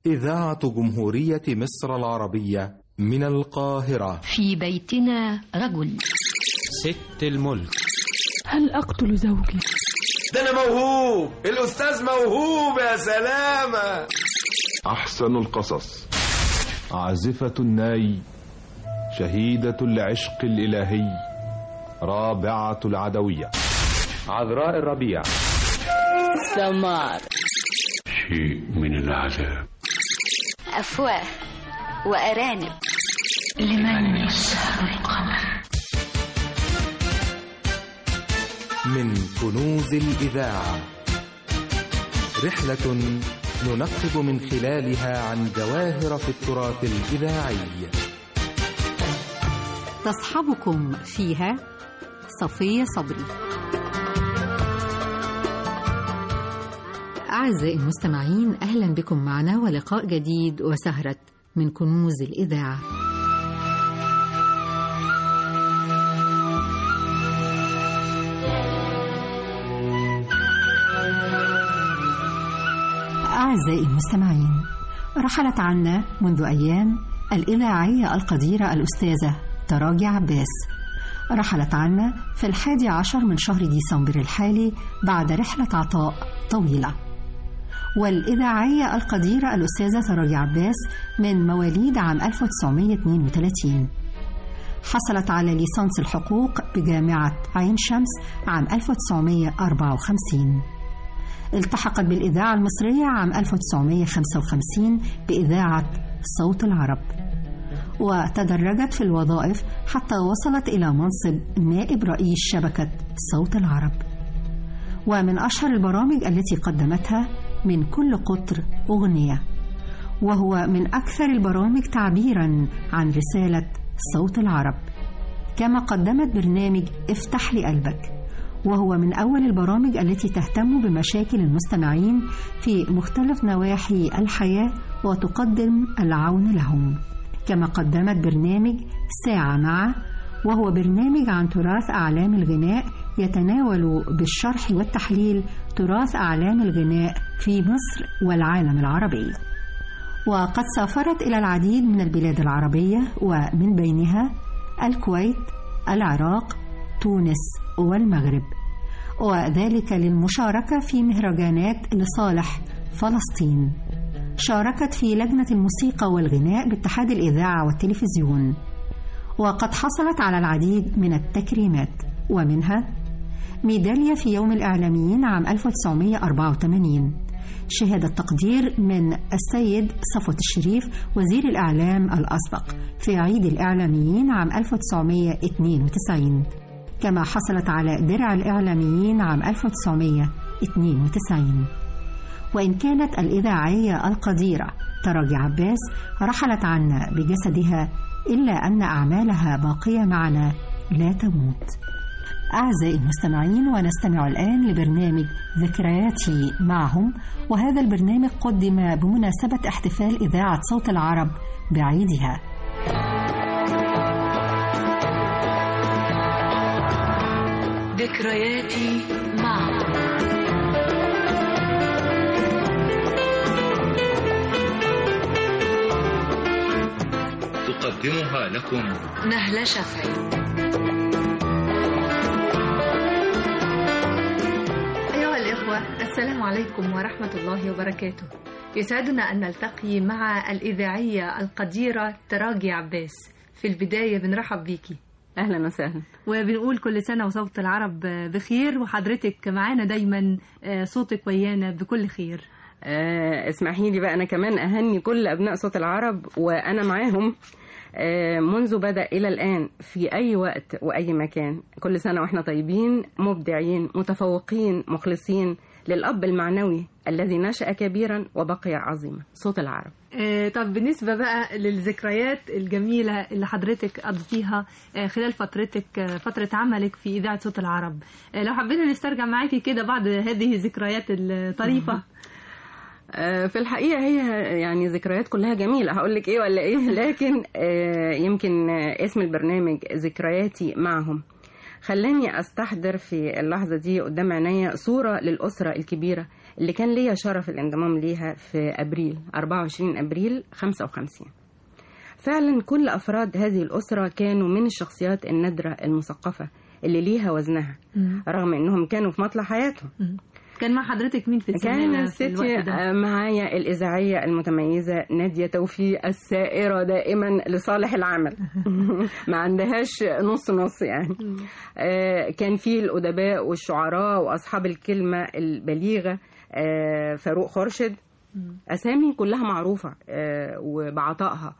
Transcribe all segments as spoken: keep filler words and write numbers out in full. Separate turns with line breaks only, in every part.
إذاعة جمهورية مصر العربية من القاهرة.
في بيتنا رجل.
ست الملك.
هل أقتل زوجي؟
ده أنا موهوب، الأستاذ موهوب يا سلامة.
أحسن القصص. عازفة الناي، شهيدة العشق الإلهي، رابعة العدوية،
عذراء الربيع،
سمار،
شيء من العذاب،
أفواه وأرانب،
لمن يسهر القمر.
من كنوز الإذاعة، رحلة ننقب من خلالها عن جواهر في التراث الإذاعي.
تصحبكم فيها صفية صبري. أعزائي المستمعين، أهلا بكم معنا ولقاء جديد وسهرة من كنوز الإذاعة. أعزائي المستمعين، رحلت عنا منذ أيام الإذاعية القديرة الأستاذة تراجي عباس. رحلت عنا في الحادي عشر من شهر ديسمبر الحالي بعد رحلة عطاء طويلة. والإذاعية القديرة الأستاذة تراجي عباس من مواليد عام ألف وتسعمائة واثنين وثلاثين. حصلت على ليسانس الحقوق بجامعة عين شمس عام ألف وتسعمائة وأربعة وخمسين. التحقت بالإذاعة المصرية عام ألف وتسعمائة وخمسة وخمسين بإذاعة صوت العرب، وتدرجت في الوظائف حتى وصلت إلى منصب نائب رئيس شبكة صوت العرب. ومن أشهر البرامج التي قدمتها من كل قطر أغنية، وهو من أكثر البرامج تعبيرا عن رسالة صوت العرب. كما قدمت برنامج افتح لي قلبك، وهو من أول البرامج التي تهتم بمشاكل المستمعين في مختلف نواحي الحياة وتقدم العون لهم. كما قدمت برنامج ساعة معه، وهو برنامج عن تراث أعلام الغناء يتناول بالشرح والتحليل تراث أعلام الغناء في مصر والعالم العربي. وقد سافرت إلى العديد من البلاد العربية، ومن بينها الكويت، العراق، تونس والمغرب، وذلك للمشاركة في مهرجانات لصالح فلسطين. شاركت في لجنة الموسيقى والغناء باتحاد الإذاعة والتلفزيون، وقد حصلت على العديد من التكريمات، ومنها ميدالية في يوم الإعلاميين عام ألف وتسعمائة وأربعة وثمانين، شهادة تقدير من السيد صفوت الشريف وزير الإعلام الأسبق في عيد الإعلاميين عام ألف وتسعمائة واثنين وتسعين. كما حصلت على درع الإعلاميين عام ألف وتسعمائة واثنين وتسعين. وإن كانت الإذاعية القديرة تراجي عباس رحلت عنا بجسدها، إلا أن أعمالها باقية معنا لا تموت. أعزائي المستمعين، ونستمع الآن لبرنامج ذكرياتي معهم، وهذا البرنامج قدم بمناسبة احتفال إذاعة صوت العرب بعيدها.
ذكرياتي معهم.
تقدمها لكم
نهلة شفعي.
أيها الإخوة، السلام عليكم ورحمة الله وبركاته. يسعدنا أن نلتقي مع الإذاعية القديرة تراجي عباس. في البداية بنرحب بيكي.
أهلا وسهلا،
وبنقول كل سنة وصوت العرب بخير، وحضرتك معانا دايما صوتك ويانا بكل خير.
أه اسمحي لي بقى أنا كمان أهني كل أبناء صوت العرب، وأنا معاهم أه منذ بدأ إلى الآن في أي وقت وأي مكان. كل سنة وإحنا طيبين، مبدعين، متفوقين، مخلصين للأب المعنوي الذي نشأ كبيرا وبقي عظيما، صوت العرب.
آه طب بالنسبة بقى للذكريات الجميلة اللي حضرتك قضيتيها آه خلال فترتك آه فترة عملك في إذاعة صوت العرب، آه لو حبينا نسترجع معاكي كده بعض هذه الذكريات الطريفة.
آه في الحقيقة هي يعني ذكريات كلها جميلة، هقول لك إيه ولا إيه، لكن آه يمكن آه اسم البرنامج ذكرياتي معهم خلاني أستحضر في اللحظة دي قدام عينيا صورة للأسرة الكبيرة اللي كان ليا شرف الانضمام ليها في أبريل أربعة وعشرين أبريل خمسة وخمسين. فعلا كل أفراد هذه الأسرة كانوا من الشخصيات النادرة المثقفة اللي ليها وزنها م. رغم أنهم كانوا في مطلع حياتهم. م.
كان مع حضرتك مين في الزمالة؟
كان ستي معايا الإذاعية المتميزة نادية توفيق السائرة دائما لصالح العمل ما عندهاش نص نص يعني. آه كان فيه الأدباء والشعراء وأصحاب الكلمة البليغة، آه فاروق خورشيد، أسامي كلها معروفة آه وبعطائها.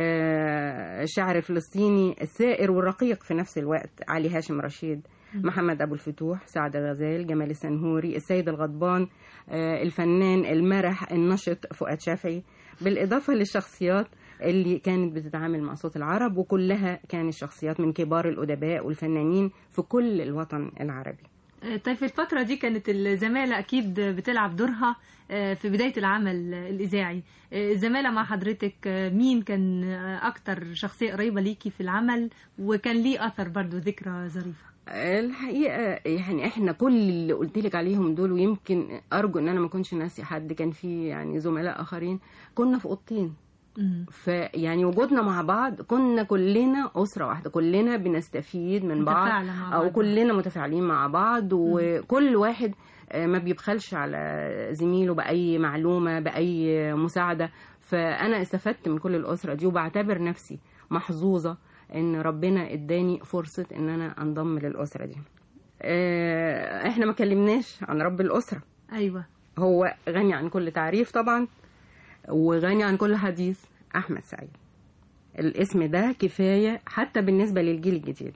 آه شاعر فلسطيني السائر والرقيق في نفس الوقت علي هاشم رشيد، محمد أبو الفتوح، سعد غزال، جمال السنهوري، السيد الغضبان، آه الفنان المرح النشط فؤاد شافعي، بالإضافة للشخصيات اللي كانت بتتعامل مع صوت العرب، وكلها كانت شخصيات من كبار الأدباء والفنانين في كل الوطن العربي.
طيب في الفترة دي كانت الزمالة أكيد بتلعب دورها في بداية العمل الإذاعي. الزمالة مع حضرتك مين كان أكتر شخصية قريبة ليكي في العمل وكان ليه أثر برضو ذكرى ظريفة؟
الحقيقة يعني احنا كل اللي قلت لك عليهم دول، ويمكن أرجو أن أنا ما كنش ناسي حد، كان في يعني زملاء آخرين كنا في أوضتين، فيعني وجودنا مع بعض كنا كلنا أسرة واحدة، كلنا بنستفيد من بعض أو كلنا متفاعلين مع بعض، وكل واحد ما بيبخلش على زميله بأي معلومة بأي مساعدة. فأنا استفدت من كل الأسرة دي، وبعتبر نفسي محظوظة إن ربنا إداني فرصة إن أنا أنضم للأسرة دي. إحنا ما كلمناش عن رب الأسرة.
أيوة،
هو غني عن كل تعريف طبعا وغني عن كل حديث، أحمد سعيد. الاسم ده كفاية حتى بالنسبة للجيل الجديد.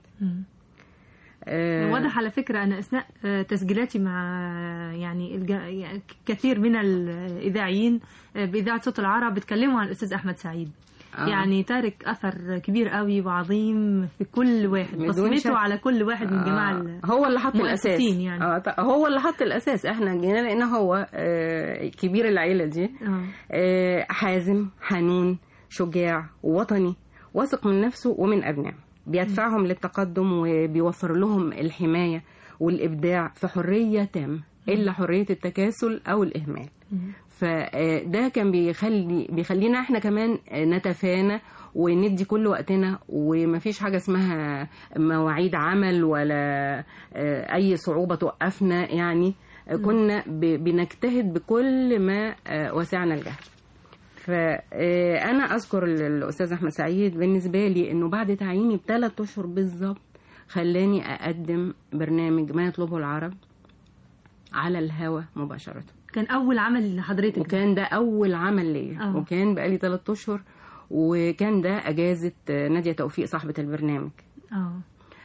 أه واضح على فكرة أنا أثناء تسجيلاتي مع يعني, الج... يعني كثير من الإذاعيين بإذاعة صوت العرب بيتكلموا عن الأستاذ أحمد سعيد. آه. يعني تارك أثر كبير قوي وعظيم في كل واحد، بصمته على كل واحد من جماعة
آه. هو اللي حط الأساس
يعني.
آه. هو اللي حط الأساس. احنا جينا لأنه هو آه كبير العيلة دي. آه. آه حازم، حنون، شجاع، وطني، واثق من نفسه ومن أبنائه، بيدفعهم م. للتقدم وبيوفر لهم الحماية والإبداع في حرية تامة إلا حرية التكاسل أو الإهمال. م. فده كان بيخلي بيخلينا احنا كمان نتفانى وندي كل وقتنا، ومفيش حاجة اسمها مواعيد عمل ولا أي صعوبة توقفنا. يعني كنا بنجتهد بكل ما وسعنا الجهد. فأنا أذكر الأستاذ أحمد سعيد بالنسبة لي أنه بعد تعييني بثلاث أشهر بالضبط خلاني أقدم برنامج ما يطلبه العرب على الهوا مباشرة.
كان أول عمل لحضرتك؟
وكان ده أول عمل لي. أوه. وكان بقالي ثلاث أشهر، وكان ده أجازة نادية توفيق صاحبة البرنامج. أوه.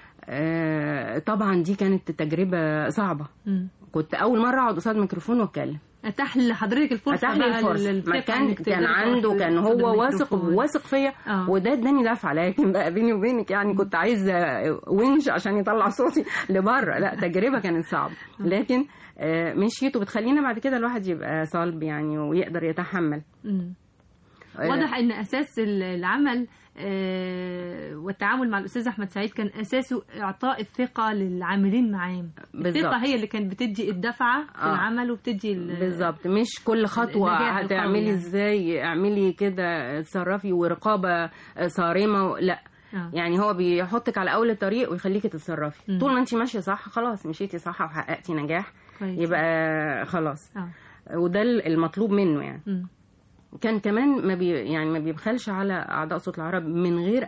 آه طبعا دي كانت تجربة صعبة. م. كنت أول مرة أقعد قصاد ميكروفون وأتكلم.
أتاح لحضرتك الفرصة؟
أتاح لي الفرصة. كان كان عنده كان هو واثق واثق فيا، وده اداني دفعة. لكن بقى بيني وبينك يعني كنت عايزة ونش عشان يطلع صوتي لبره. لا، تجربة كانت صعبة، لكن مشيت وبتخلينا بعد كده الواحد يبقى صلب يعني ويقدر يتحمل.
م. واضح ان اساس العمل والتعامل مع الاستاذ احمد سعيد كان اساسه اعطاء الثقه للعاملين معاه. الثقه هي اللي كانت بتدي الدفعه في آه. العمل وبتدي
بالظبط. مش كل خطوه هتعملي يعني. ازاي اعملي كده اتصرفي ورقابه صارمه، لا. آه. يعني هو بيحطك على اول الطريق ويخليكي تتصرفي. م. طول ما انت ماشيه صح خلاص مشيتي صح وحققتي نجاح، كويس. يبقى خلاص. آه. وده المطلوب منه يعني. م. كان كمان ما بي يعني ما بيبخلش على أعضاء صوت العرب من غير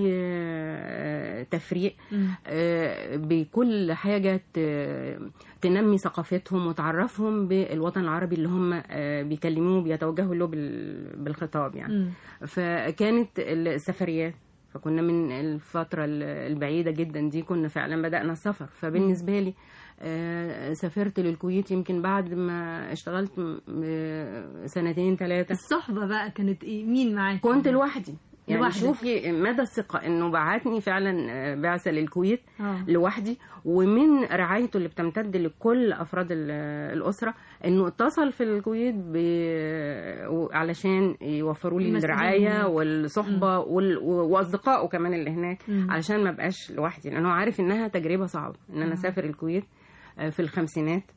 أي تفريق، بكل حاجة تنمي ثقافتهم وتعرفهم بالوطن العربي اللي هم بيكلموه بيتوجهوا له بالخطاب يعني. م. فكانت السفريات، فكنا من الفترة البعيدة جدا دي كنا فعلا بدأنا السفر. فبالنسبة لي آه سافرت للكويت يمكن بعد ما اشتغلت سنتين ثلاثة.
الصحبة بقى كانت ايه؟ مين معاك؟
كنت لوحدي يعني. لوحدي. شوفي مدى الثقة انه بعتني فعلا بعثة للكويت آه. لوحدي، ومن رعايته اللي بتمتد لكل افراد الاسرة انه اتصل في الكويت ب... علشان يوفروا لي الرعاية والصحبة وال... واصدقائه كمان اللي هناك، م. علشان ما بقاش لوحدي، لانه عارف انها تجربة صعبة ان انا اسافر الكويت في الخمسينات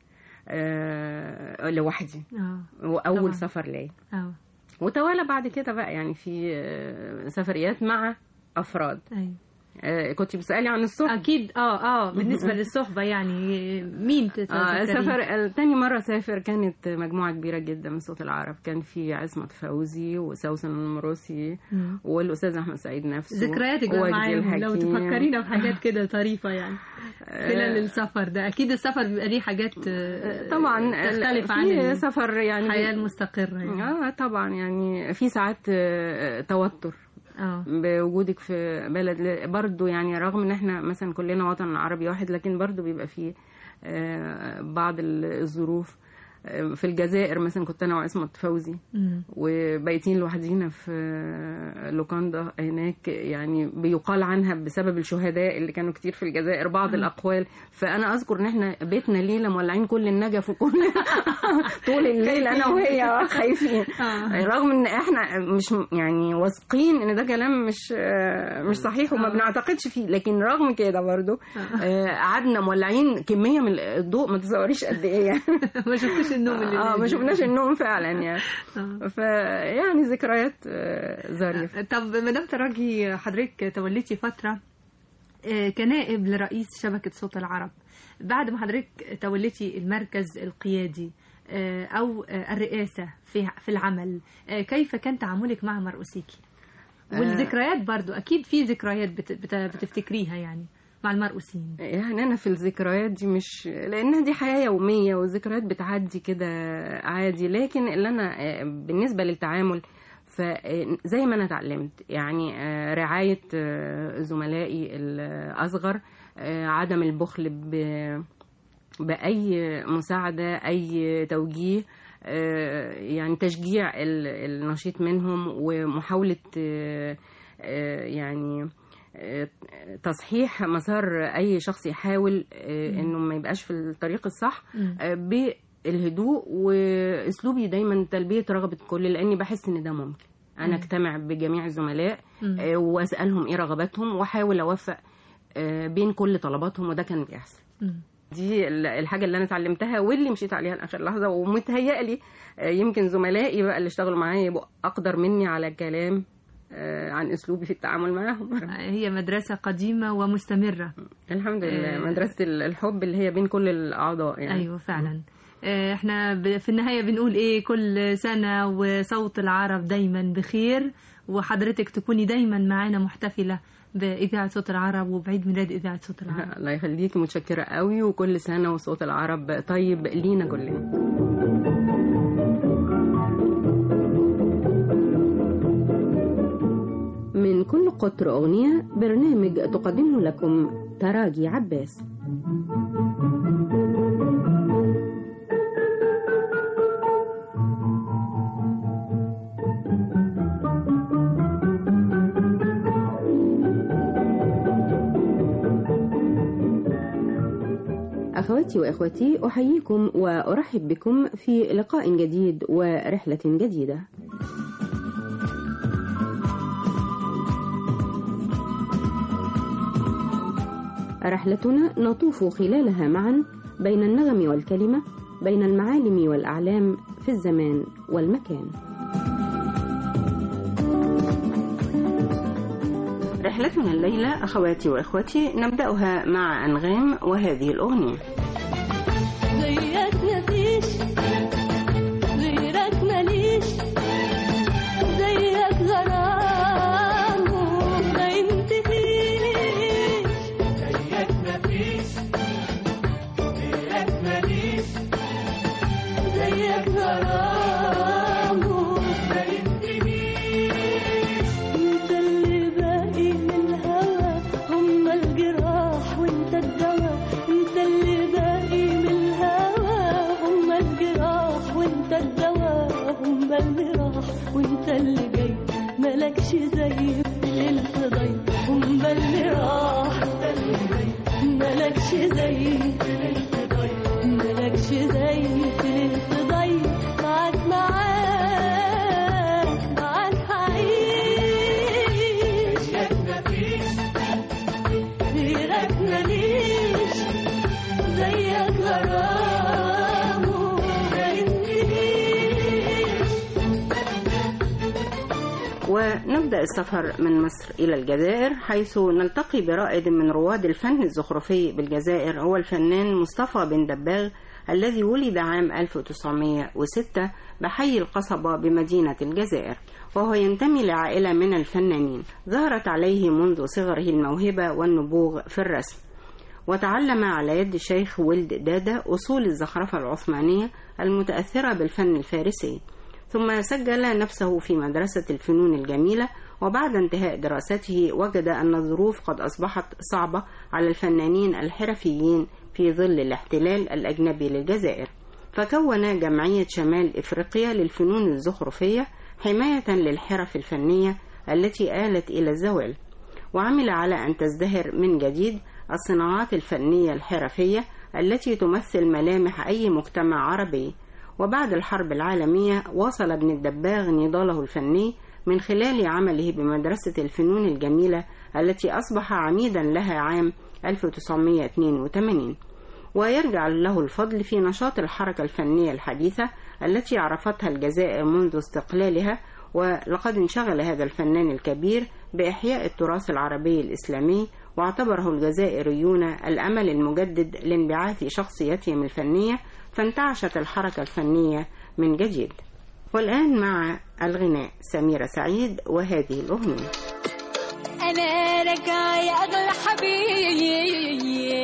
آه لوحدي
اه
واول
طبعاً.
سفر ليا
اه
وتوالى بعد كده بقى يعني في آه، سفريات مع افراد.
ايوه
آه كنت بتسالي عن الصحبه.
اكيد اه اه بالنسبه للصحبه يعني مين
آه سفر تاني مره سافر كانت مجموعه كبيره جدا من صوت العرب، كان في عصمت فوزي وسوسن المروسي والاستاذ احمد سعيد نفسه.
ذكرياتك بقى معاهم لو تفكرينا بحاجات كده طريفه يعني خلال السفر ده. اكيد السفر بيبقى ليه حاجات
طبعا
تختلف عن
سفر يعني
الحياه المستقره يعني.
اه طبعا يعني في ساعات توتر
اه
بوجودك في بلد برضو يعني، رغم ان احنا مثلا كلنا وطن عربي واحد، لكن برضو بيبقى فيه بعض الظروف. في الجزائر مثلا كنت انا وعصمت فوزي وبايتين لوحدينا في لوكاندا هناك، يعني بيقال عنها بسبب الشهداء اللي كانوا كتير في الجزائر بعض مم. الاقوال. فانا اذكر ان احنا بيتنا ليله مولعين كل النجف وكل طول الليل انا وهي خايفين، رغم ان احنا مش يعني واثقين ان ده كلام مش مش صحيح وما بنعتقدش فيه، لكن رغم كده برضو قعدنا مولعين كميه من الضوء ما تصوريش قد ايه يعني.
ما شفتش النوم اللي
اه ما شفناش النوم فعلا يعني. فيعني ذكريات ظريفه.
طب مدام ترجي، حضرتك توليتي فتره كنائب لرئيس شبكه صوت العرب، بعد ما حضرتك توليتي المركز القيادي او الرئاسه في في العمل، كيف كان تعاملك مع مرؤوسيكي؟ والذكريات برضو اكيد في ذكريات بتفتكريها يعني مع المرؤوسين.
يعني أنا في الذكريات دي مش لأنها دي حياة يومية والذكريات بتعدي كده عادي، لكن اللي أنا بالنسبة للتعامل فزي ما أنا اتعلمت يعني رعاية زملائي الأصغر، عدم البخل بأي مساعدة أي توجيه، يعني تشجيع النشيط منهم ومحاولة يعني تصحيح مسار أي شخص يحاول إنه ما يبقاش في الطريق الصح بالهدوء، وأسلوبي دايما تلبية رغبة الكل، لأني بحس إن ده ممكن. أنا أجتمع بجميع الزملاء وأسألهم إيه رغباتهم وأحاول أوفق بين كل طلباتهم، وده كان بيحصل. دي الحاجة اللي أنا اتعلمتها واللي مشيت عليها لآخر لحظة، ومتهيألي يمكن زملائي بقى اللي اشتغلوا معايا يبقوا أقدر مني على الكلام عن أسلوبي في التعامل معهم.
هي مدرسة قديمة ومستمرة
الحمد لله، مدرسة الحب اللي هي بين كل الأعضاء يعني.
أيوة فعلا. احنا في النهاية بنقول ايه، كل سنة وصوت العرب دايما بخير، وحضرتك تكوني دايما معانا محتفلة بإذاعة صوت العرب وبعيد ميلاد إذاعة صوت العرب.
الله يخليكي، متشكرة قوي، وكل سنة وصوت العرب طيب لينا كلنا. من كل قطر أغنية برنامج تقدمه لكم تراجي عباس. أخواتي وإخوتي، أحييكم وأرحب بكم في لقاء جديد ورحلة جديدة. رحلتنا نطوف خلالها معا بين النغم والكلمة، بين المعالم والأعلام، في الزمان والمكان. رحلتنا الليلة أخواتي وإخوتي نبدأها مع أنغام وهذه الأغنية.
زيك مفيش غيرك ماليش، زيك غرام وما ينتهيش،
زيك مفيش غيرك ماليش،
زيك غرام وما ينتهيش. انت اللي باقي من الهوى، هم الجراح وانت الدواء، انت اللي باقي من الهوى، هم الجراح وانت الدواء، هم اللي راح وانت اللي جاي، ملكش زي في الفضاي، هم اللي راح وانت اللي جاي، ملكش زي في الفضاي، ملكش زي في الفضاي، معاك معاك معاك هعيش.
زيك مفيش
غيرك ماليش، زيك غرام
ونبدأ السفر من مصر إلى الجزائر، حيث نلتقي برائد من رواد الفن الزخرفي بالجزائر، هو الفنان مصطفى بن دباغ، الذي ولد عام ألف وتسعمائة وستة بحي القصبة بمدينة الجزائر، وهو ينتمي لعائلة من الفنانين ظهرت عليه منذ صغره الموهبة والنبوغ في الرسم، وتعلم على يد الشيخ ولد دادا أصول الزخرفة العثمانية المتأثرة بالفن الفارسي، ثم سجل نفسه في مدرسة الفنون الجميلة. وبعد انتهاء دراسته وجد أن الظروف قد أصبحت صعبة على الفنانين الحرفيين في ظل الاحتلال الأجنبي للجزائر، فكون جمعية شمال إفريقيا للفنون الزخرفية حماية للحرف الفنية التي آلت إلى الزوال، وعمل على أن تزدهر من جديد الصناعات الفنية الحرفية التي تمثل ملامح أي مجتمع عربي. وبعد الحرب العالمية واصل ابن الدباغ نضاله الفني من خلال عمله بمدرسة الفنون الجميلة التي أصبح عميدا لها عام ألف وتسعمائة واثنين وثمانين، ويرجع له الفضل في نشاط الحركة الفنية الحديثة التي عرفتها الجزائر منذ استقلالها. ولقد انشغل هذا الفنان الكبير بإحياء التراث العربي الإسلامي، واعتبره الجزائريون الأمل المجدد لانبعاث شخصيتهم الفنية، فانتعشت الحركة الفنية من جديد. والآن مع الغناء سميرة سعيد وهذه الأغنية.
أنا راجعة يا أغلى حبيب،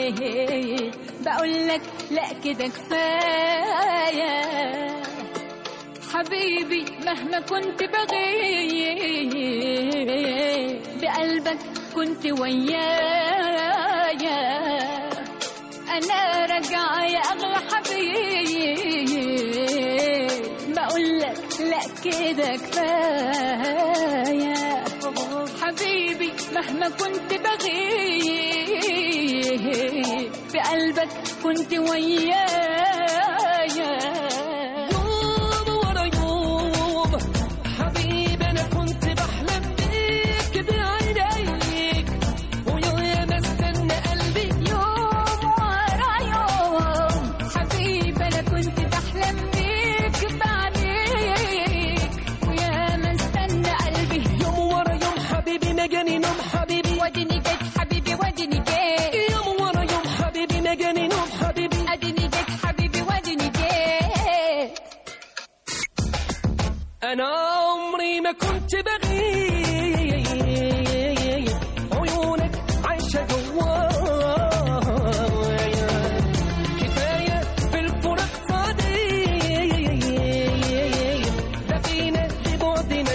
بقول لك لا كده كفاية حبيبي، مهما كنت بغيب بقلبك كنت ويايا. أنا راجعة يا أغلى حبيب، بقول لك لا كده كفاية حبيبي، مهما كنت بغيب بقلبك كنت ويايا.
يوم ورا يوم حبيبي أنا كنت بحلم بيك بعينيك، ويا ما استنى قلبي
يوم ورا يوم حبيبي أنا كنت بحلم بيك بعينيك، ويا ما استنى قلبي
يوم ورا يوم حبيبي ما جاني نوم حبيبي،
وديني جيت حبيبي وديني جيت،
يوم ورا يوم حبيبي ما جاني نوم حبيبي،
اديني جيت حبيبي وديني جيت.
أنا عمري ما كنت بغيب، عيونك عايشة جوايا، كفاية في الفراق صديق، بقينا في بعدنا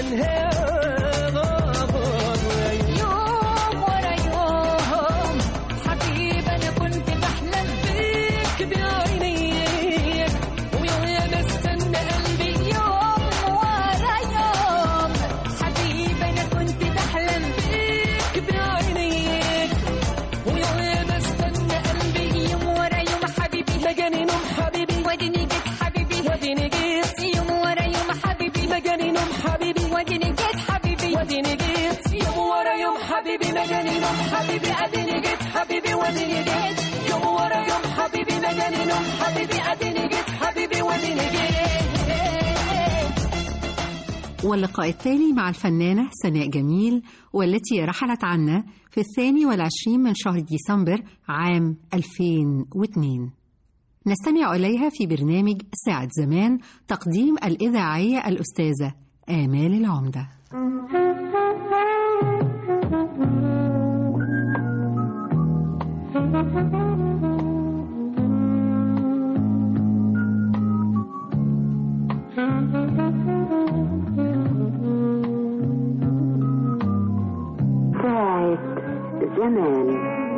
نهاية.
يوم ورا يوم حبيبي أنا كنت بحلم
بيك بعينيك، ويا ما استنى قلبي
يوم ورا يوم حبيبي أنا كنت بحلم
بيك بعينيك، ويا ما استنى قلبي
يوم ورا يوم حبيبي
ما جاني نوم حبيبي،
وديني جيت حبيبي
وديني جيت،
يوم ورا يوم حبيبي
ما جاني نوم حبيبي،
وديني جيت حبيبي
وديني جيت، يوم ورا يوم حبيبي ما جاني نوم حبيبي، اديني جيت حبيبي وديني جيت، يوم ورا يوم حبيبي ما جاني نوم حبيبي، اديني جيت حبيبي وديني جيت.
واللقاء التالي مع الفنانة سناء جميل، والتي رحلت عنا في الثاني والعشرين من شهر ديسمبر عام ألفين واثنين. نستمع إليها في برنامج ساعة زمان، تقديم الإذاعية الأستاذة آمال العمدة.
ساعة زمان.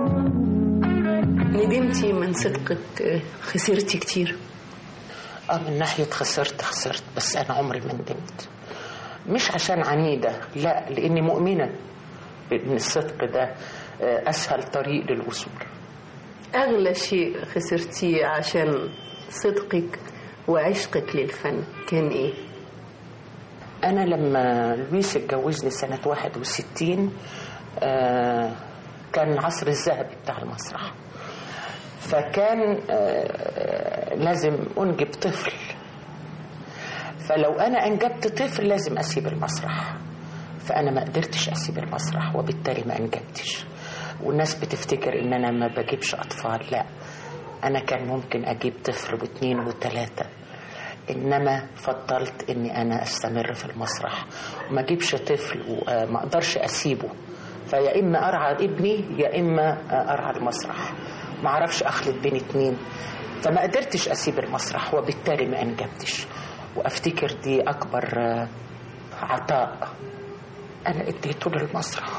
ندمتي من صدقك؟ خسرتي كتير؟
اه من ناحية خسرت خسرت بس أنا عمري ما ندمت، مش عشان عنيدة، لا، لأني مؤمنة بأن الصدق ده أسهل طريق للوصول.
أغلى شيء خسرتيه عشان صدقك وعشقك للفن كان إيه؟
أنا لما لويس اتجوزني سنة واحد وستين آه كان العصر الذهبي بتاع المسرح، فكان آه لازم أنجب طفل، فلو أنا أنجبت طفل لازم أسيب المسرح، فأنا ما قدرتش أسيب المسرح وبالتالي ما أنجبتش. والناس بتفتكر إن أنا ما بجيبش أطفال، لا، أنا كان ممكن أجيب طفل واثنين وثلاثة، إنما فضلت إني أنا أستمر في المسرح وما أجيبش طفل وما أقدرش أسيبه، فيا إما أرعى ابني يا إما أرعى المسرح، ما أعرفش أخلط بين اتنين، فما قدرتش أسيب المسرح وبالتالي ما أنجبتش. وأفتكر دي أكبر عطاء أنا اديته للمسرح.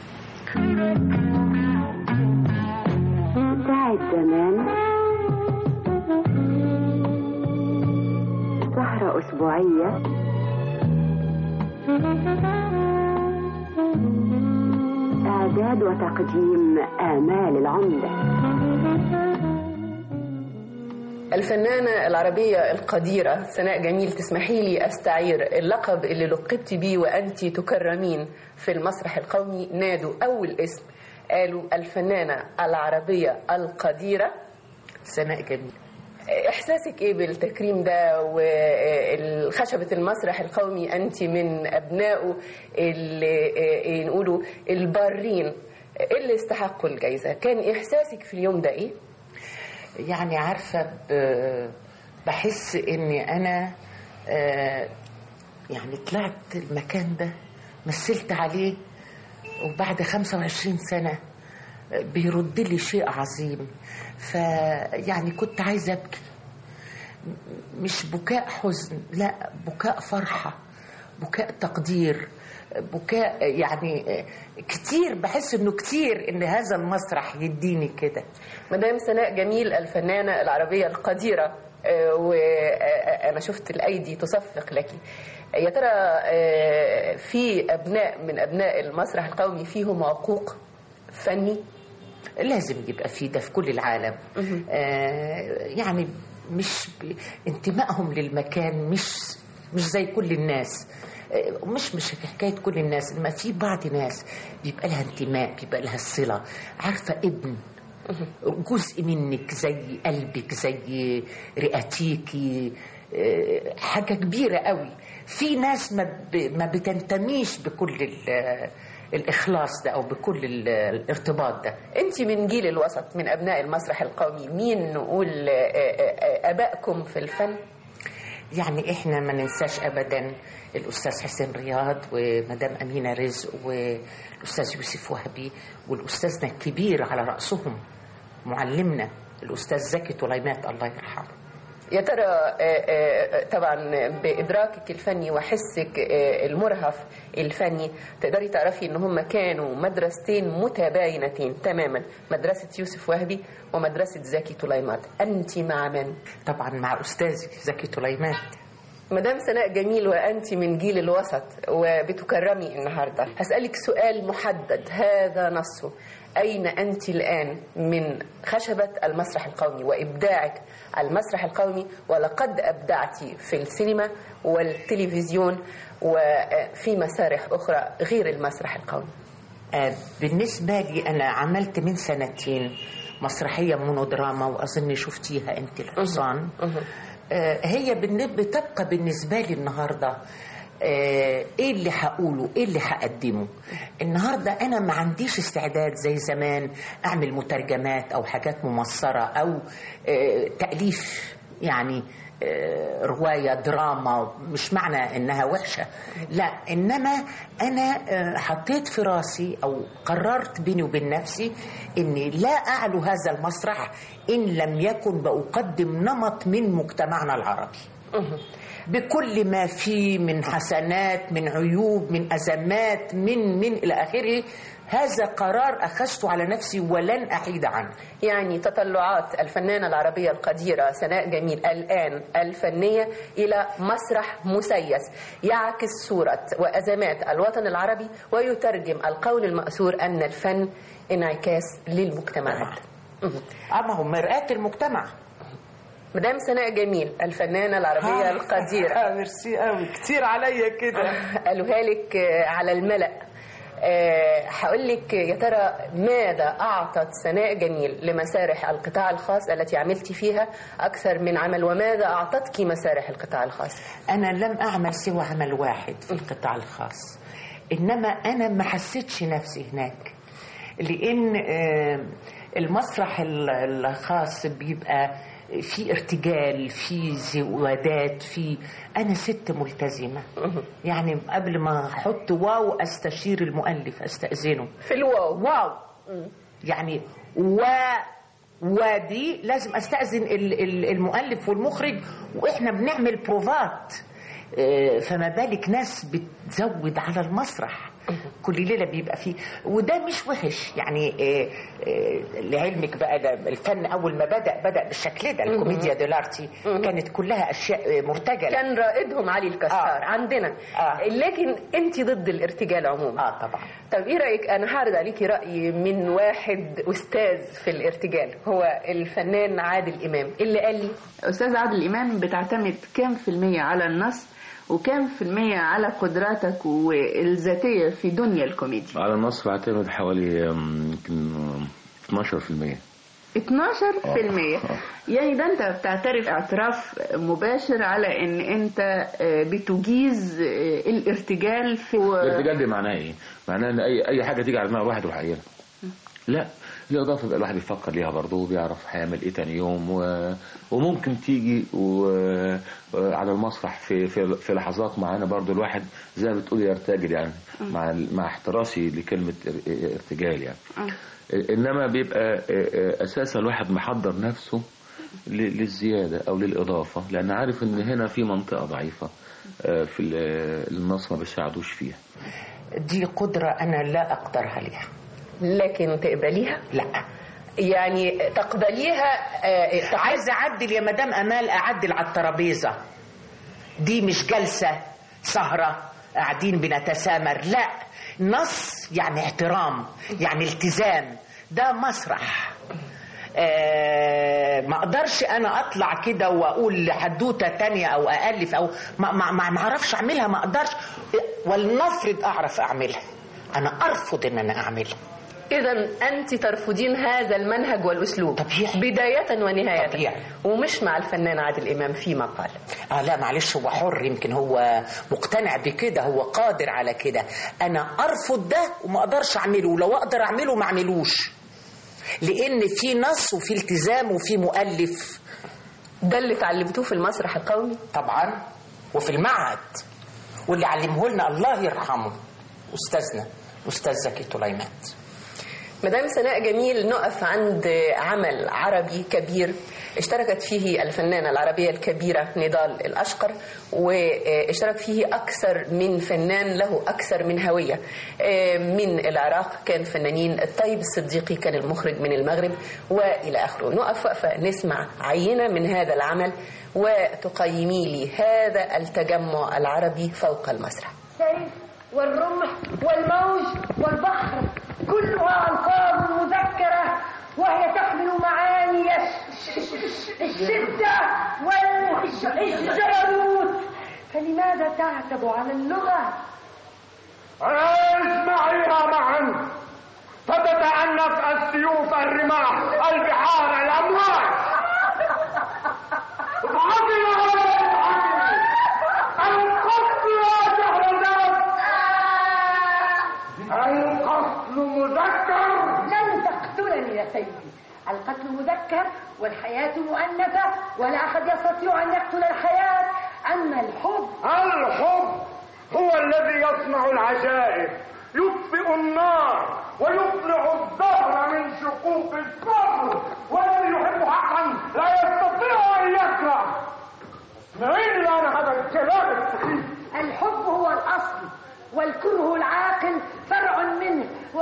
ساعة زمان سهرة أسبوعية إعداد وتقديم آمال العمدة.
الفنانة العربية القديرة سناء جميل، تسمحي لي أستعير اللقب اللي لقبت بيه وأنت تكرمين في المسرح القومي. نادوا أول اسم قالوا الفنانة العربية القديرة سناء جميل. إحساسك إيه بالتكريم ده والخشبة المسرح القومي؟ أنت من أبنائه اللي نقولوا البارين اللي استحقوا الجائزة، كان إحساسك في اليوم ده إيه؟
يعني عارفة بحس إني أنا يعني طلعت المكان ده مثلت عليه، وبعد خمسة وعشرين سنة بيرد لي شيء عظيم، فيعني كنت عايزة أبكي، مش بكاء حزن، لا، بكاء فرحة، بكاء تقدير، بكاء يعني كتير، بحس انه كتير ان هذا المسرح يديني كده.
مدام سناء جميل الفنانة العربية القديرة، وانا شفت الايدي تصفق لك، يا ترى في ابناء من ابناء المسرح القومي فيهم عقوق فني؟
لازم يبقى في ده في كل العالم. آه يعني مش انتمائهم للمكان مش مش زي كل الناس، مش مش حكاية كل الناس، ما في بعض ناس بيبقى لها انتماء، بيبقى لها الصلة، عارفة، ابن جزء منك، زي قلبك، زي رئتيكي، حاجة كبيرة قوي. في ناس ما ما بتنتميش بكل الإخلاص ده أو بكل الارتباط ده.
أنت من جيل الوسط، من أبناء المسرح القومي، مين نقول أبائكم في الفن؟
يعني إحنا ما ننساش أبدا الأستاذ حسين رياض ومدام أمينة رزق والأستاذ يوسف وهبي والأستاذنا الكبير على رأسهم معلمنا الأستاذ زكي طليمات الله يرحمه.
يا ترى طبعا بإدراكك الفني وحسك المرهف الفني تقدري تعرفي ان هم كانوا مدرستين متباينتين تماما، مدرسة يوسف وهبي ومدرسة زكي طليمات، أنت مع من؟
طبعا مع أستاذي زكي طليمات.
مدام سناء جميل، وأنت من جيل الوسط وبتكرمي النهاردة، هسألك سؤال محدد هذا نصه، أين أنت الآن من خشبة المسرح القومي وإبداعك المسرح القومي؟ ولقد أبدعتي في السينما والتلفزيون وفي مسارح أخرى غير المسرح القومي.
بالنسبة لي أنا عملت من سنتين مسرحية مونودراما، وأظن شفتيها أنت، الحصان. هي بتبقى بالنسبة لي النهاردة ايه اللي هقوله، ايه اللي هقدمه النهارده. انا ما عنديش استعداد زي زمان اعمل مترجمات او حاجات ممصره او تأليف، يعني رواية دراما، مش معنى انها وحشة، لا، انما انا حطيت في راسي او قررت بيني وبين نفسي اني لا اعلو هذا المسرح ان لم يكن بقدم نمط من مجتمعنا العربي بكل ما فيه من حسنات، من عيوب، من أزمات، من من إلى آخره. هذا قرار أخذته على نفسي ولن أحيد عنه.
يعني تطلعات الفنانة العربية القديرة سناء جميل الآن الفنية إلى مسرح مسيس يعكس صورة وأزمات الوطن العربي ويترجم القول المأثور أن الفن انعكاس للمجتمعات.
أما هو مرآة المجتمع.
مدام سناء جميل الفنانة العربية القديرة،
اه ميرسي قوي، كتير عليا كده
قالوها لك على الملأ. هقول لك يا ترى ماذا أعطت سناء جميل لمسارح القطاع الخاص التي عملتي فيها أكثر من عمل، وماذا أعطتك مسارح القطاع الخاص؟
أنا لم أعمل سوى عمل واحد في القطاع الخاص، إنما أنا ما حسيتش نفسي هناك، لأن المسرح الخاص بيبقى في ارتجال، في زوادات، في أنا ست ملتزمة يعني قبل ما أحط واو أستشير المؤلف، أستأذنه
في الواو
واو يعني و ودي لازم أستأذن المؤلف والمخرج، وإحنا بنعمل بروفات، فما بالك ناس بتزود على المسرح كل ليلة بيبقى فيه، وده مش وحش يعني. آه آه لعلمك بقى ده الفن أول ما بدأ بدأ بالشكل ده، الكوميديا ديلارتي كانت كلها أشياء مرتجلة،
كان رائدهم علي الكسار آه. عندنا آه. لكن أنت ضد الارتجال عموما.
آه طبعا.
طب إيه رأيك، أنا هعرض عليكي رأي من واحد أستاذ في الارتجال، هو الفنان عادل إمام، اللي قال لي
أستاذ عادل إمام بتعتمد كام في المية على النص وكام في المية على قدراتك والذاتية في دنيا الكوميديا؟
على النص بعتمد حوالي يمكن اثناشر في المية.
اثناشر في المية يعني ده انت بتعترف اعتراف مباشر على ان انت بتجيز الارتجال في
الارتجال. دي معناه ايه؟ معناه ان اي اي حاجة تيجي على دماغ واحد يروح قايلها. لا، الإضافة يبقى الواحد يفكر ليها برضه، وبيعرف هيعمل إيه تاني يوم، و... وممكن تيجي و... على المسرح في في, في لحظات معينة برضه الواحد زي ما بتقول يرتجل يعني مع مع احتراسي لكلمة ارتجال يعني. إنما بيبقى أساسا الواحد محضر نفسه للزيادة أو للإضافة، لأن عارف إن هنا في منطقة ضعيفة في النص ما بيساعدوش فيها.
دي قدرة أنا لا أقدر عليها.
لكن تقبليها؟
لا.
يعني تقبليها؟
آه عايزة أعدل يا مدام أمال، أعدل على الترابيزة دي، مش جلسة سهرة قاعدين بنتسامر، لا، نص يعني احترام، يعني التزام، ده مسرح. آه ما اقدرش انا اطلع كده واقول حدوته تانية او االف او ما ما ما اعرفش اعملها، ما اقدرش، ولنفرض اعرف اعملها، انا ارفض ان انا اعملها.
إذا أنت ترفضين هذا المنهج والأسلوب
طبيعي.
بداية ونهاية
طبيعي.
ومش مع الفنان عادل إمام فيما قال.
آه لا معلش، هو حر، يمكن هو مقتنع بكده، هو قادر على كده، أنا أرفض ده وما أقدرش أعمله، ولو أقدر أعمله ما أعملوش، لأن في نص وفي التزام وفي مؤلف.
ده اللي تعلمتوه في المسرح القومي؟
طبعا، وفي المعهد، واللي علمه لنا الله يرحمه أستاذنا أستاذ زكي طليمات.
مدام سناء جميل، نقف عند عمل عربي كبير اشتركت فيه الفنانة العربية الكبيرة نضال الأشقر، واشترك فيه أكثر من فنان له أكثر من هوية. من العراق كان فنانين، الطيب الصديقي كان المخرج من المغرب، وإلى آخره. نقف وقفة نسمع عينة من هذا العمل وتقيمي لي هذا التجمع العربي فوق المسرح.
السيف والرمح والموج والبحر كلها ألفاظ مذكرة، وهي تحمل معاني الشدة والجبروت، فلماذا تعتب على اللغة؟
اسمعيها معا، فتتعنف السيوف الرماح البحار الأمواج. اضحكي يا ولد، القتل يا شهرزاد، القتل مذكر.
لن تقتلني يا سيدي، القتل مذكر والحياة مؤنثة، ولا أحد يستطيع أن يقتل الحياة. أما الحب،
الحب هو الذي يصنع العجائب، يطفئ النار ويطلع الظهر من شقوق الصبر، والذي يحب حقا لا يستطيع أن يكره. اسمعيني الآن هذا الكلام السخيف.
الحب هو الأصل، والكره العاقل فرع منه. و...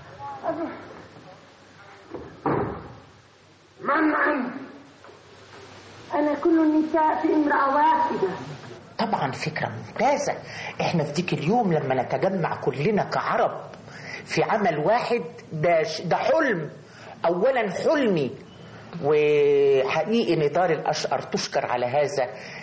من أنت؟
أنا كل النساء في امرأة واحدة.
طبعا فكرة ممتازة. احنا في ديك اليوم لما نتجمع كلنا كعرب في عمل واحد، ده, ده حلم، أولا حلمي، وحقيقي نضال الأشقر تشكر على هذا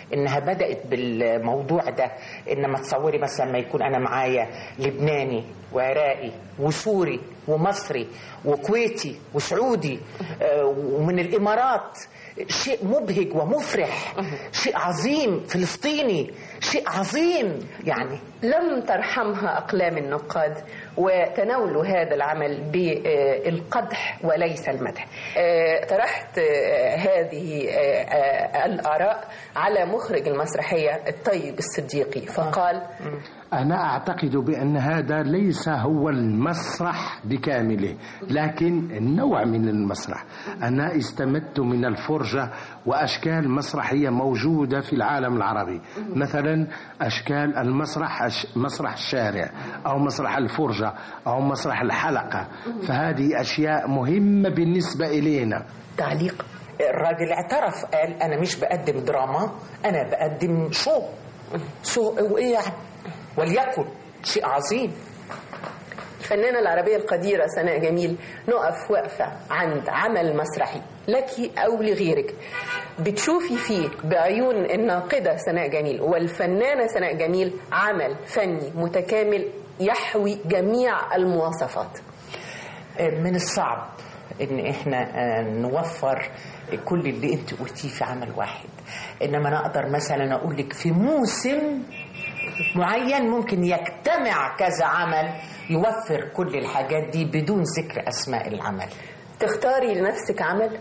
إنها بدأت بالموضوع ده. إنما تصوري مثلا ما يكون أنا معايا لبناني وعراقي وسوري ومصري وكويتي وسعودي ومن الإمارات، شيء مبهج ومفرح، شيء عظيم. فلسطيني شيء عظيم. يعني
لم ترحمها أقلام النقاد وتناولوا هذا العمل بالقدح وليس المدح. طرحت هذه الآراء على مخرج المسرحية الطيب الصديقي فقال:
أنا أعتقد بأن هذا ليس هو المسرح بكامله، لكن النوع من المسرح. أنا استمدت من الفرجة وأشكال مسرحية موجودة في العالم العربي، مثلا أشكال المسرح، مسرح الشارع أو مسرح الفرجة أو مسرح الحلقة، فهذه أشياء مهمة بالنسبة إلينا.
تعليق: الراجل اعترف، قال أنا مش بقدم دراما، أنا بقدم شو شو وإيه يعني، وليكن شيء عظيم.
الفنانة العربية القديرة سناء جميل، نقف وقفة عند عمل مسرحي لك أو لغيرك بتشوفي فيه بعيون الناقدة سناء جميل والفنانة سناء جميل عمل فني متكامل يحوي جميع المواصفات.
من الصعب ان احنا نوفر كل اللي انت قلتيه في عمل واحد، انما انا اقدر مثلا اقول لك في موسم معين ممكن يجتمع كذا عمل يوفر كل الحاجات دي بدون ذكر اسماء العمل.
تختاري لنفسك عمل؟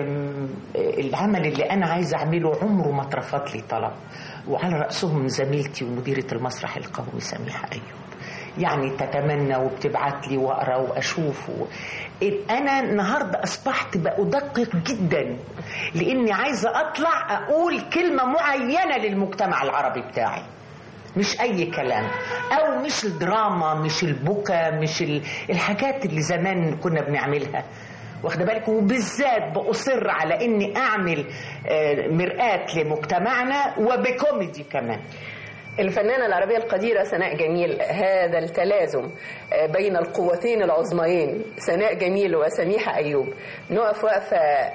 العمل اللي انا عايزه اعمله عمره ما اترفض لي طلب، وعلى راسهم زميلتي ومديره المسرح القومي سميحه ايوب، يعني تتمنى وبتبعت لي واقرا واشوف و... انا النهارده اصبحت بأدقق جدا لاني عايزه اطلع اقول كلمه معينه للمجتمع العربي بتاعي، مش اي كلام، او مش الدراما، مش البكا، مش الحاجات اللي زمان كنا بنعملها، واخده بالك. وبالذات بأصر على اني اعمل مرآة لمجتمعنا وبكوميدي كمان.
الفنانة العربية القديرة سناء جميل، هذا التلازم بين القوتين العظميين سناء جميل وسميحة أيوب، نقف وقفة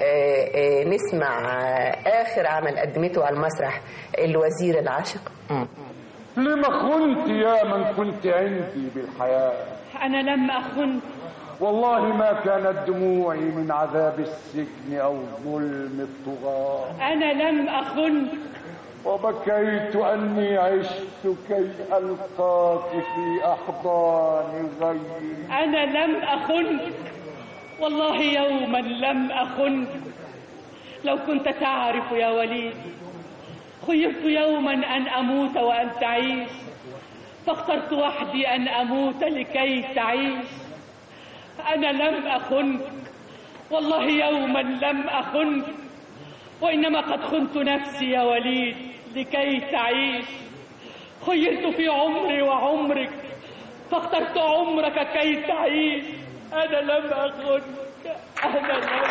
نسمع آخر عمل قدمته على المسرح، الوزير العاشق.
لما خنت يا من كنت عندي بالحياة؟
أنا لم أخن،
والله ما كانت دموعي من عذاب السجن أو ظلم الطغاة.
أنا لم أخن،
وبكيت أني عشت كي ألقاك في أحضان غيري.
أنا لم أخن، والله يوما لم أخن. لو كنت تعرف يا وليد، خيرت يوما أن أموت وأن تعيش، فاخترت وحدي أن أموت لكي تعيش. أنا لم أخن، والله يوما لم أخن، وإنما قد خنت نفسي يا وليد لكي تعيش. خيرت في عمري وعمرك، فاخترت عمرك كي تعيش. أنا لم أخنك، أنا لم.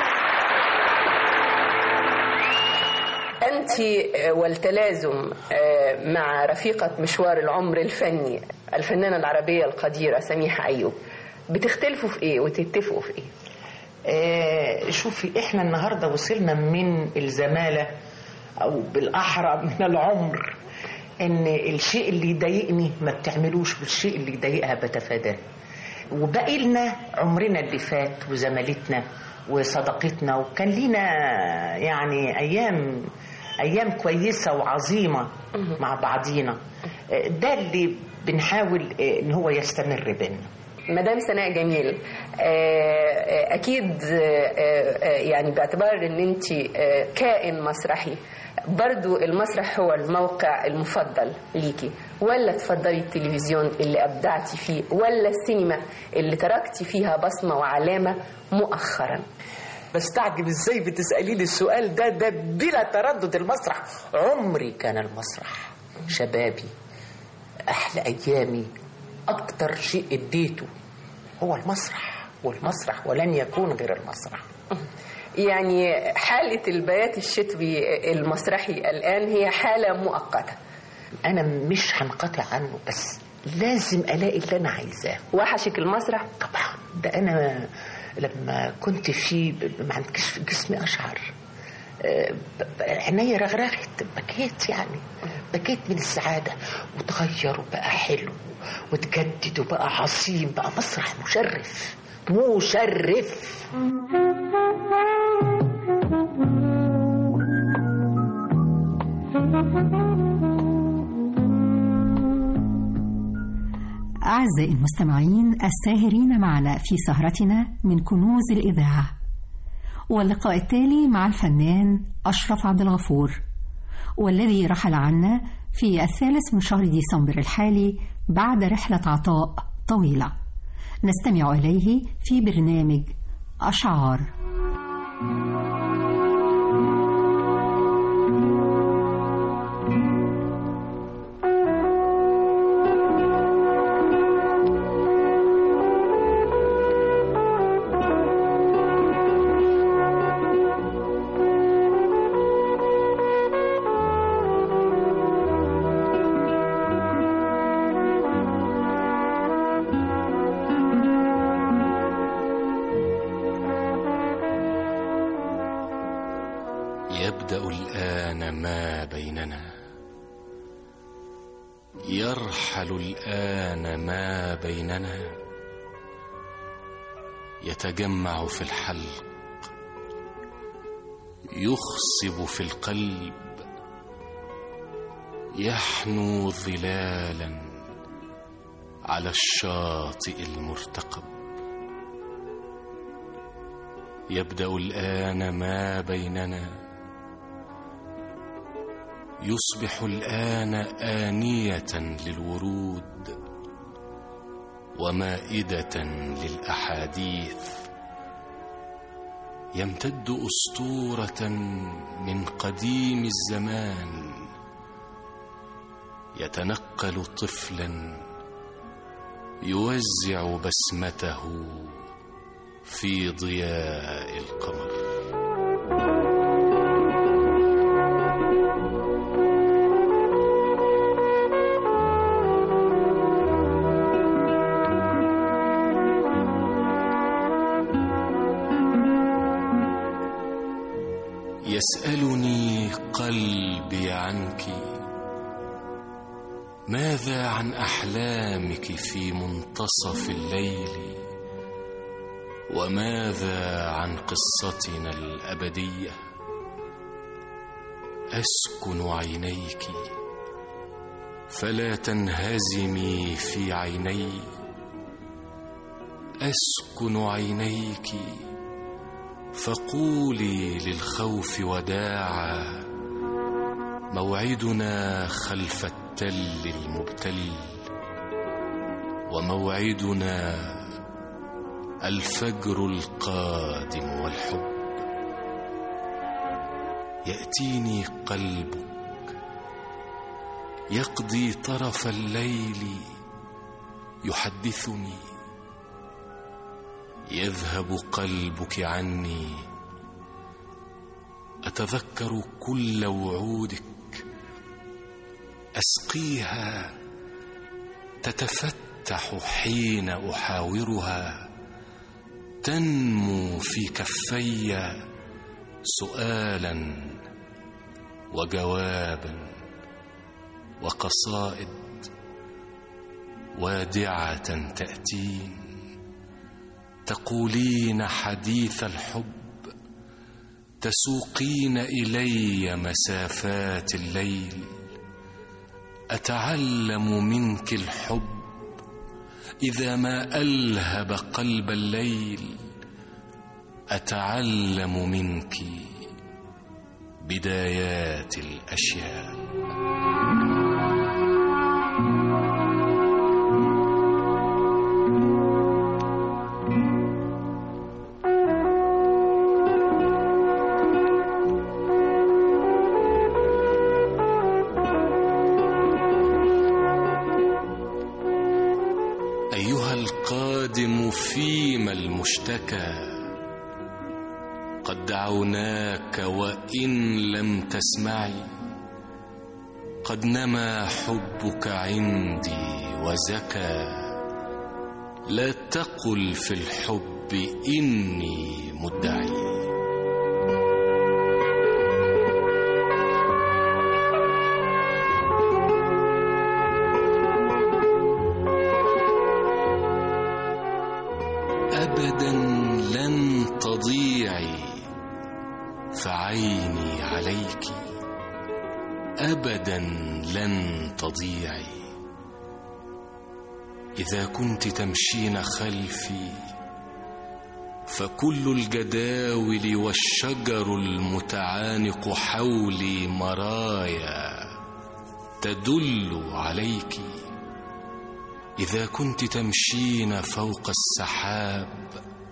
أنت والتلازم مع رفيقة مشوار العمر الفني الفنانة العربية القديرة سميحة أيوب، بتختلفوا في إيه وتتفقوا في إيه؟
آه شوفي، إحنا النهاردة وصلنا من الزمالة أو بالأحرى من العمر إن الشيء اللي يضايقني ما بتعملوش، والشيء اللي يضايقها بتفاداه. وبقي لنا عمرنا اللي فات وزمالتنا وصداقتنا، وكان لينا يعني أيام أيام كويسة وعظيمة مع بعضينا. ده اللي بنحاول إن هو يستمر بينا.
مدام سناء جميل، أكيد يعني باعتبار أن أنت كائن مسرحي، برضو المسرح هو الموقع المفضل ليكي، ولا تفضلي التلفزيون اللي أبدعتي فيه، ولا السينما اللي تركتي فيها بصمة وعلامة مؤخرا؟
بستعجب ازاي بتسأليني السؤال ده ده بلا تردد. المسرح عمري كان المسرح، شبابي، أحلى أيامي، أكتر شيء اديته هو المسرح، والمسرح ولن يكون غير المسرح.
يعني حالة البيات الشتوي المسرحي الآن هي حالة مؤقتة.
أنا مش هنقطع عنه، بس لازم ألاقي اللي أنا عايزاه.
وحشك المسرح؟
طبعا، ده أنا لما كنت فيه ما عندكش في جسمي أشعر عينيا رغرغت، بكيت يعني، بكيت من السعادة. وتغير وبقى حلو وتجدد وبقى عظيم، بقى مسرح مشرف مشرف.
أعزائي المستمعين الساهرين معنا في سهرتنا من كنوز الإذاعة، واللقاء التالي مع الفنان أشرف عبد الغفور، والذي رحل عنا في الثالث من شهر ديسمبر الحالي بعد رحلة عطاء طويلة. نستمع إليه في برنامج أشعار.
يبدأ الآن ما بيننا، يرحل الآن ما بيننا، يتجمع في الحلق، يخصب في القلب، يحنو ظلالا على الشاطئ المرتقب. يبدأ الآن ما بيننا، يصبح الآن آنية للورود ومائدة للأحاديث، يمتد أسطورة من قديم الزمان، يتنقل طفلا يوزع بسمته في ضياء القمر. يسألني قلبي عنك، ماذا عن أحلامك في منتصف الليل، وماذا عن قصتنا الأبدية. أسكن عينيك فلا تنهزمي في عيني، أسكن عينيك فقولي للخوف وداعا، موعدنا خلف التل المبتل، وموعدنا الفجر القادم والحب. يأتيني قلبك يقضي طرف الليل يحدثني، يذهب قلبك عني، أتذكر كل وعودك، أسقيها تتفتح حين أحاورها، تنمو في كفي سؤالا وجوابا وقصائد وادعة تأتين، تقولين حديث الحب، تسوقين إلي مسافات الليل، أتعلم منك الحب إذا ما ألهب قلب الليل، أتعلم منك بدايات الأشياء. أيها القادم فيما المشتكى، قد دعوناك وإن لم تسمعي، قد نما حبك عندي وزكى، لا تقل في الحب إني مدعي. أبدا لن تضيعي، فعيني عليك أبدا لن تضيعي. إذا كنت تمشين خلفي فكل الجداول والشجر المتعانق حولي مرايا تدل عليك. إذا كنت تمشين فوق السحاب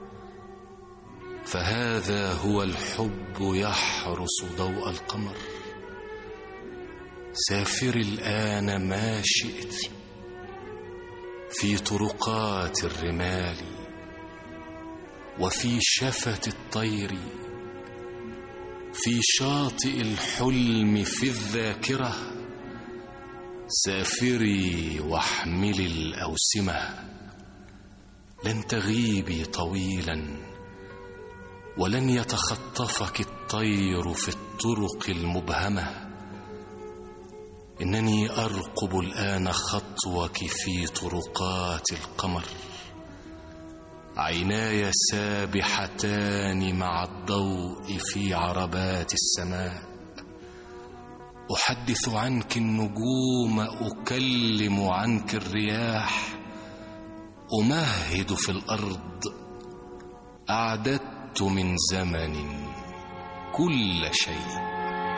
فهذا هو الحب يحرس ضوء القمر. سافري الآن ما شئت في طرقات الرمال وفي شفة الطير، في شاطئ الحلم في الذاكرة. سافري واحملي الأوسمة، لن تغيبي طويلا ولن يتخطفك الطير في الطرق المبهمة. إنني أرقب الآن خطوك في طرقات القمر. عيناي سابحتان مع الضوء في عربات السماء. أحدث عنك النجوم، أكلم عنك الرياح، أمهد في الأرض. أعددت من زمن كل شيء.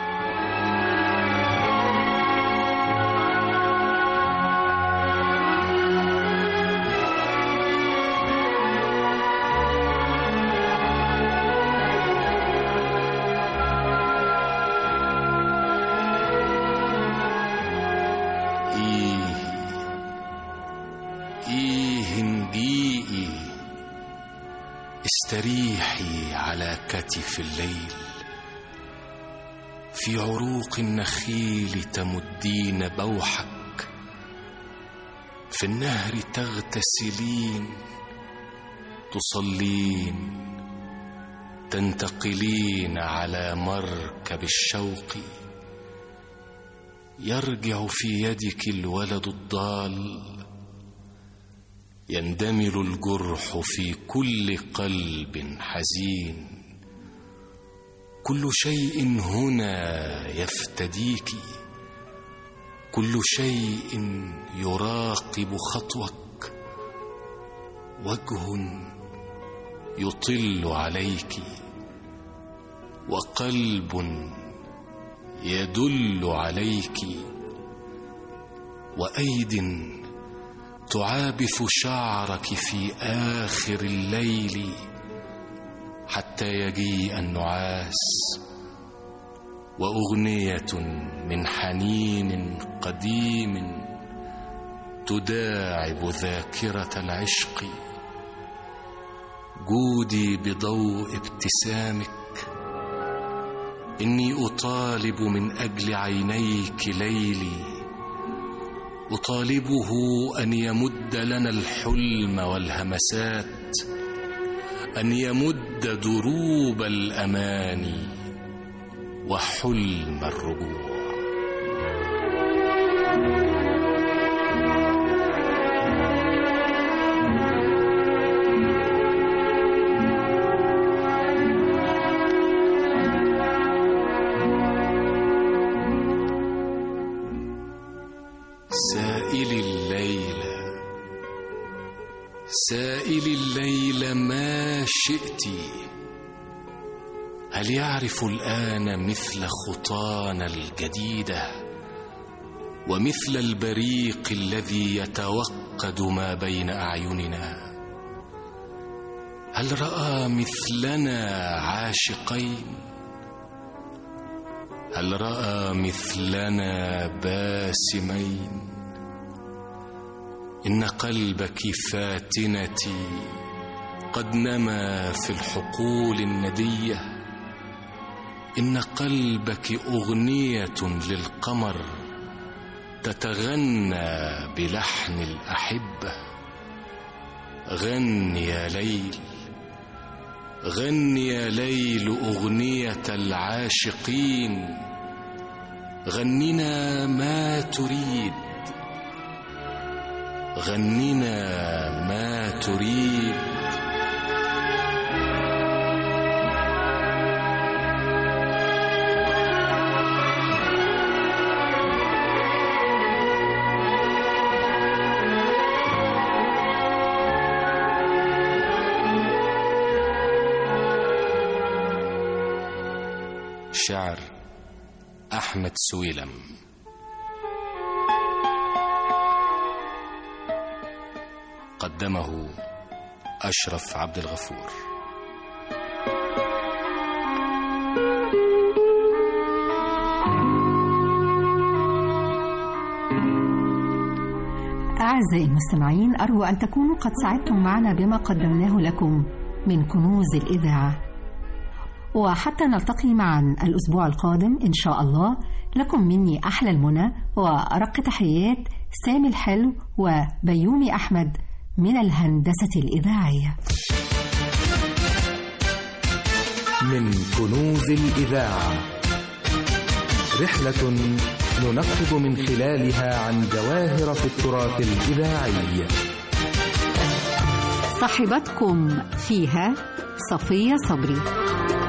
استريحي على كتف الليل، في عروق النخيل تمدين بوحك، في النهر تغتسلين، تصلين، تنتقلين على مركب الشوق. يرجع في يدك الولد الضال، يندمل الجرح في كل قلب حزين. كل شيء هنا يفتديك، كل شيء يراقب خطوك. وجه يطل عليك، وقلب يدل عليك، وأيد تعابث شعرك في آخر الليل حتى يجيء النعاس. وأغنية من حنين قديم تداعب ذاكرة العشق. جودي بضوء ابتسامك، إني أطالب من أجل عينيك ليلي، أطالبه أن يمد لنا الحلم والهمسات، أن يمد دروب الأماني وحلم الرجوع. سائلي الليل، سائلي الليل ما شئت. هل يعرف الآن مثل خطانا الجديدة ومثل البريق الذي يتوقد ما بين أعيننا؟ هل رأى مثلنا عاشقين؟ هل رأى مثلنا باسمين؟ إن قلبك فاتنتي قد نما في الحقول الندية. إن قلبك أغنية للقمر تتغنى بلحن الأحبة. غن يا ليل، غن يا ليل أغنية العاشقين. غننا ما تريد، غننا ما تريد. شعر أحمد سويلم. قدمه أشرف عبد الغفور.
أعزائي المستمعين، أرجو أن تكونوا قد سعدتم معنا بما قدمناه لكم من كنوز الإذاعة. وحتى نلتقي معا الأسبوع القادم إن شاء الله، لكم مني أحلى المنى وأرق تحيات سامي الحلو وبيومي أحمد من الهندسة الإذاعية.
من كنوز الإذاعة، رحلة ننقب من خلالها عن جواهر في التراث الإذاعي.
صاحبتكم فيها صفية صبري.